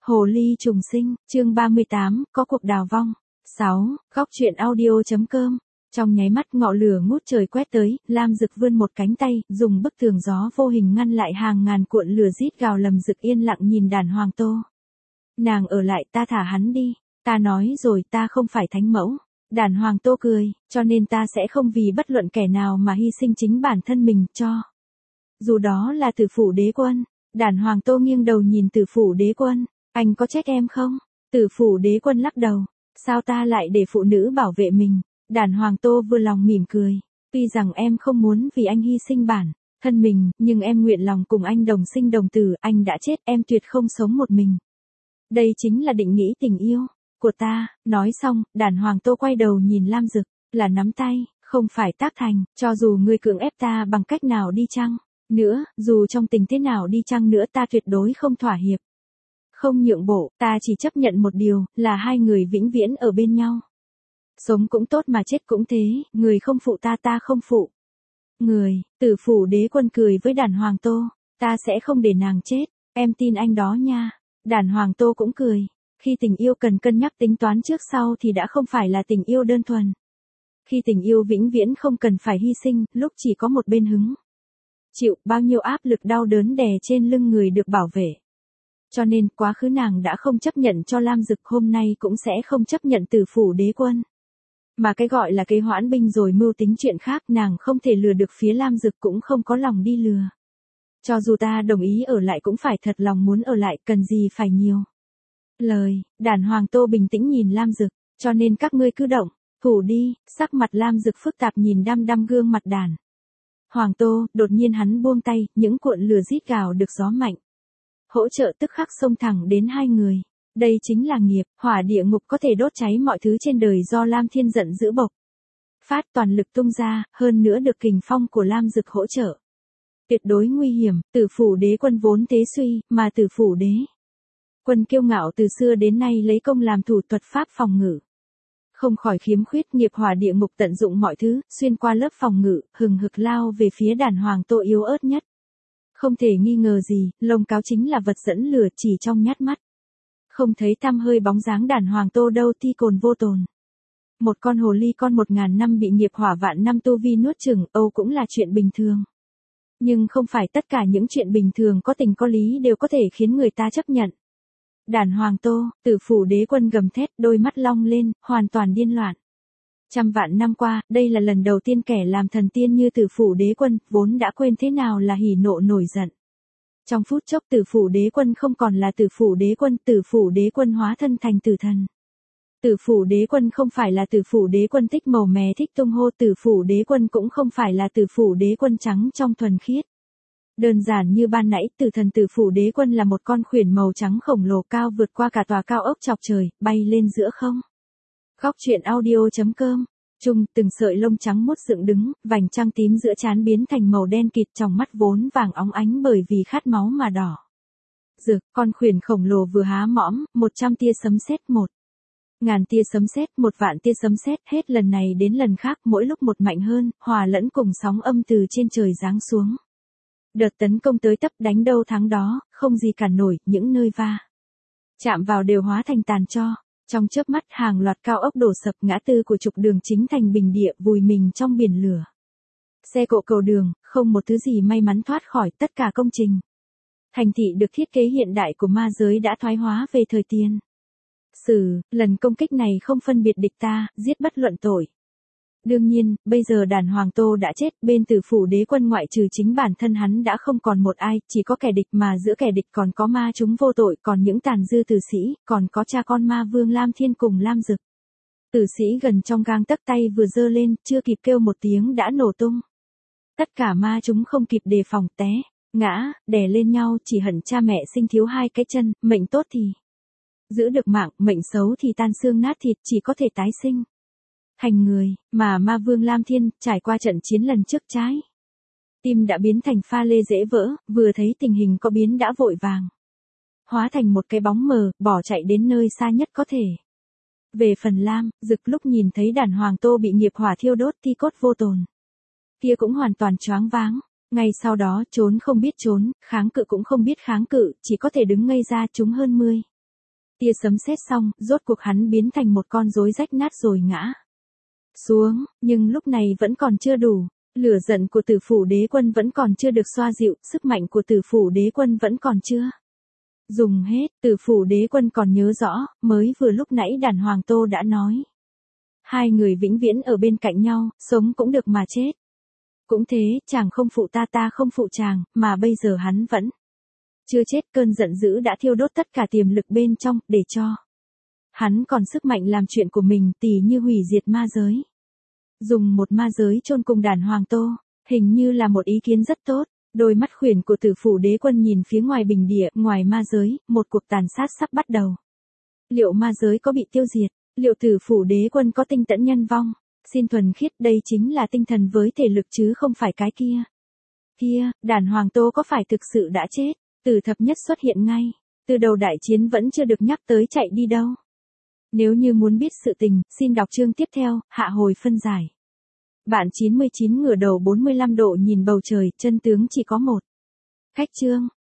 Hồ ly trùng sinh, chương 38, có cuộc đào vong. 6. Góc truyện audio.com. Trong nháy mắt ngọn lửa ngút trời quét tới, Lam Dực vươn một cánh tay, dùng bức tường gió vô hình ngăn lại hàng ngàn cuộn lửa rít gào. Lâm Dực yên lặng nhìn Đàn Hoàng Tô. Nàng ở lại, ta thả hắn đi. Ta nói rồi, ta không phải thánh mẫu. Đàn Hoàng Tô cười, cho nên ta sẽ không vì bất luận kẻ nào mà hy sinh chính bản thân mình cho. Dù đó là Tử Phủ Đế Quân. Đàn Hoàng Tô nghiêng đầu nhìn Tử Phủ Đế Quân. Anh có trách em không? Tử Phủ Đế Quân lắc đầu. Sao ta lại để phụ nữ bảo vệ mình? Đàn Hoàng Tô vừa lòng mỉm cười. Tuy rằng em không muốn vì anh hy sinh bản thân mình, nhưng em nguyện lòng cùng anh đồng sinh đồng tử. Anh đã chết, em tuyệt không sống một mình. Đây chính là định nghĩa tình yêu của ta. Nói xong, Đàn Hoàng Tô quay đầu nhìn Lam Dực. Là nắm tay, không phải tác thành. Cho dù ngươi cưỡng ép ta bằng cách nào đi chăng nữa, dù trong tình thế nào đi chăng nữa, ta tuyệt đối không thỏa hiệp, không nhượng bộ. Ta chỉ chấp nhận một điều, là hai người vĩnh viễn ở bên nhau. Sống cũng tốt mà chết cũng thế, người không phụ ta, ta không phụ người. Tử Phủ Đế Quân cười với Đàn Hoàng Tô. Ta sẽ không để nàng chết, em tin anh đó nha. Đàn Hoàng Tô cũng cười. Khi tình yêu cần cân nhắc tính toán trước sau thì đã không phải là tình yêu đơn thuần. Khi tình yêu vĩnh viễn không cần phải hy sinh, lúc chỉ có một bên hứng chịu bao nhiêu áp lực đau đớn đè trên lưng người được bảo vệ. Cho nên quá khứ nàng đã không chấp nhận cho Lam Dực, hôm nay cũng sẽ không chấp nhận Tử Phủ Đế Quân. Mà cái gọi là kế hoãn binh rồi mưu tính chuyện khác, nàng không thể lừa được phía Lam Dực, cũng không có lòng đi lừa. Cho dù ta đồng ý ở lại cũng phải thật lòng muốn ở lại, cần gì phải nhiều lời. Đàn Hoàng Tô bình tĩnh nhìn Lam Dực. Cho nên các ngươi cứ động thủ đi. Sắc mặt Lam Dực phức tạp nhìn đăm đăm gương mặt Đàn Hoàng Tô. Đột nhiên hắn buông tay, những cuộn lửa rít gào được gió mạnh hỗ trợ tức khắc xông thẳng đến hai người. Đây chính là nghiệp. Hỏa địa ngục có thể đốt cháy mọi thứ trên đời do Lam Thiên giận dữ bộc phát toàn lực tung ra, hơn nữa được kình phong của Lam Dực hỗ trợ, tuyệt đối nguy hiểm. Tử Phủ Đế Quân vốn thế suy, mà Tử Phủ Đế Quân kiêu ngạo từ xưa đến nay lấy công làm thủ, thuật pháp phòng ngự không khỏi khiếm khuyết. Nghiệp hỏa địa ngục tận dụng mọi thứ, xuyên qua lớp phòng ngự, hừng hực lao về phía Đàn Hoàng Tô yếu ớt nhất. Không thể nghi ngờ gì, lông cáo chính là vật dẫn lửa, chỉ trong nhát mắt không thấy tăm hơi bóng dáng Đàn Hoàng Tô đâu, thi cồn vô tồn. Một con hồ ly con 1000 năm bị nghiệp hỏa vạn năm tu vi nuốt chửng, cũng là chuyện bình thường. Nhưng không phải tất cả những chuyện bình thường có tình có lý đều có thể khiến người ta chấp nhận. Đàn Hoàng Tô. Tử Phủ Đế Quân gầm thét, đôi mắt long lên, hoàn toàn điên loạn. Trăm vạn năm qua, đây là lần đầu tiên kẻ làm thần tiên như Tử Phủ Đế Quân, vốn đã quên thế nào là hỉ nộ nổi giận. Trong phút chốc Tử Phủ Đế Quân không còn là Tử Phủ Đế Quân, Tử Phủ Đế Quân hóa thân thành tử thần. Tử Phủ Đế Quân không phải là Tử Phủ Đế Quân thích màu mè thích tung hô, Tử Phủ Đế Quân cũng không phải là Tử Phủ Đế Quân trắng trong thuần khiết. Đơn giản như ban nãy, tử thần Tử Phủ Đế Quân là một con khuyển màu trắng khổng lồ cao vượt qua cả tòa cao ốc chọc trời, bay lên giữa không. Góc truyện audio.com. Trung, từng sợi lông trắng muốt dựng đứng, vành trăng tím giữa trán biến thành màu đen kịt, trong mắt vốn vàng óng ánh bởi vì khát máu mà đỏ rực. Con khuyển khổng lồ vừa há mõm, 100 tia sấm sét, 1000 tia sấm sét, 1 vạn tia sấm sét, hết lần này đến lần khác, mỗi lúc một mạnh hơn, hòa lẫn cùng sóng âm từ trên trời giáng xuống. Đợt tấn công tới tấp, đánh đâu thắng đó, không gì cản nổi, những nơi va chạm vào đều hóa thành tàn tro. Trong chớp mắt, hàng loạt cao ốc đổ sập, ngã tư của trục đường chính thành bình địa, vùi mình trong biển lửa. Xe cộ cầu đường, không một thứ gì may mắn thoát khỏi. Tất cả công trình thành thị được thiết kế hiện đại của ma giới đã thoái hóa về thời tiền sử. Lần công kích này không phân biệt địch ta, giết bất luận tội. Đương nhiên, bây giờ Đàn Hoàng Tô đã chết, bên Tử Phủ Đế Quân ngoại trừ chính bản thân hắn đã không còn một ai, chỉ có kẻ địch, mà giữa kẻ địch còn có ma chúng vô tội, còn những tàn dư tử sĩ, còn có cha con ma vương Lam Thiên cùng Lam Dực. Tử sĩ gần trong gang tấc, tay vừa giơ lên, chưa kịp kêu một tiếng đã nổ tung. Tất cả ma chúng không kịp đề phòng, té ngã, đè lên nhau, chỉ hận cha mẹ sinh thiếu 2 cái chân, mệnh tốt thì giữ được mạng, mệnh xấu thì tan xương nát thịt, chỉ có thể tái sinh thành người. Mà ma vương Lam Thiên, trải qua trận chiến lần trước, trái tim đã biến thành pha lê dễ vỡ, vừa thấy tình hình có biến đã vội vàng hóa thành một cái bóng mờ, bỏ chạy đến nơi xa nhất có thể. Về phần Lam Dực, lúc nhìn thấy Đàn Hoàng Tô bị nghiệp hỏa thiêu đốt thi cốt vô tồn, kia cũng hoàn toàn choáng váng. Ngay sau đó, trốn không biết trốn, kháng cự cũng không biết kháng cự, chỉ có thể đứng ngây ra. Chúng hơn 10 Tia sấm sét xong, rốt cuộc hắn biến thành một con rối rách nát rồi ngã xuống, nhưng lúc này vẫn còn chưa đủ. Lửa giận của Tử Phủ Đế Quân vẫn còn chưa được xoa dịu, sức mạnh của Tử Phủ Đế Quân vẫn còn chưa dùng hết. Tử Phủ Đế Quân còn nhớ rõ, mới vừa lúc nãy Đản Hoàng Tô đã nói. Hai người vĩnh viễn ở bên cạnh nhau, sống cũng được mà chết cũng thế, chàng không phụ ta, ta không phụ chàng, mà bây giờ hắn vẫn chưa chết. Cơn giận dữ đã thiêu đốt tất cả tiềm lực bên trong, để cho hắn còn sức mạnh làm chuyện của mình, tỉ như hủy diệt ma giới. Dùng một ma giới chôn cùng Đản Hoàng Tô, hình như là một ý kiến rất tốt. Đôi mắt khuyển của Tử Phủ Đế Quân nhìn phía ngoài bình địa, ngoài ma giới, một cuộc tàn sát sắp bắt đầu. Liệu ma giới có bị tiêu diệt? Liệu Tử Phủ Đế Quân có tinh tẫn nhân vong? Xin thuần khiết, đây chính là tinh thần với thể lực chứ không phải cái kia. Đản Hoàng Tô có phải thực sự đã chết? Tử Thập Nhất xuất hiện ngay. Từ đầu đại chiến vẫn chưa được nhắc tới chạy đi đâu. Nếu như muốn biết sự tình, xin đọc chương tiếp theo, hạ hồi phân giải. Bạn 99 ngửa đầu 45 độ nhìn bầu trời, chân tướng chỉ có một. Khách chương.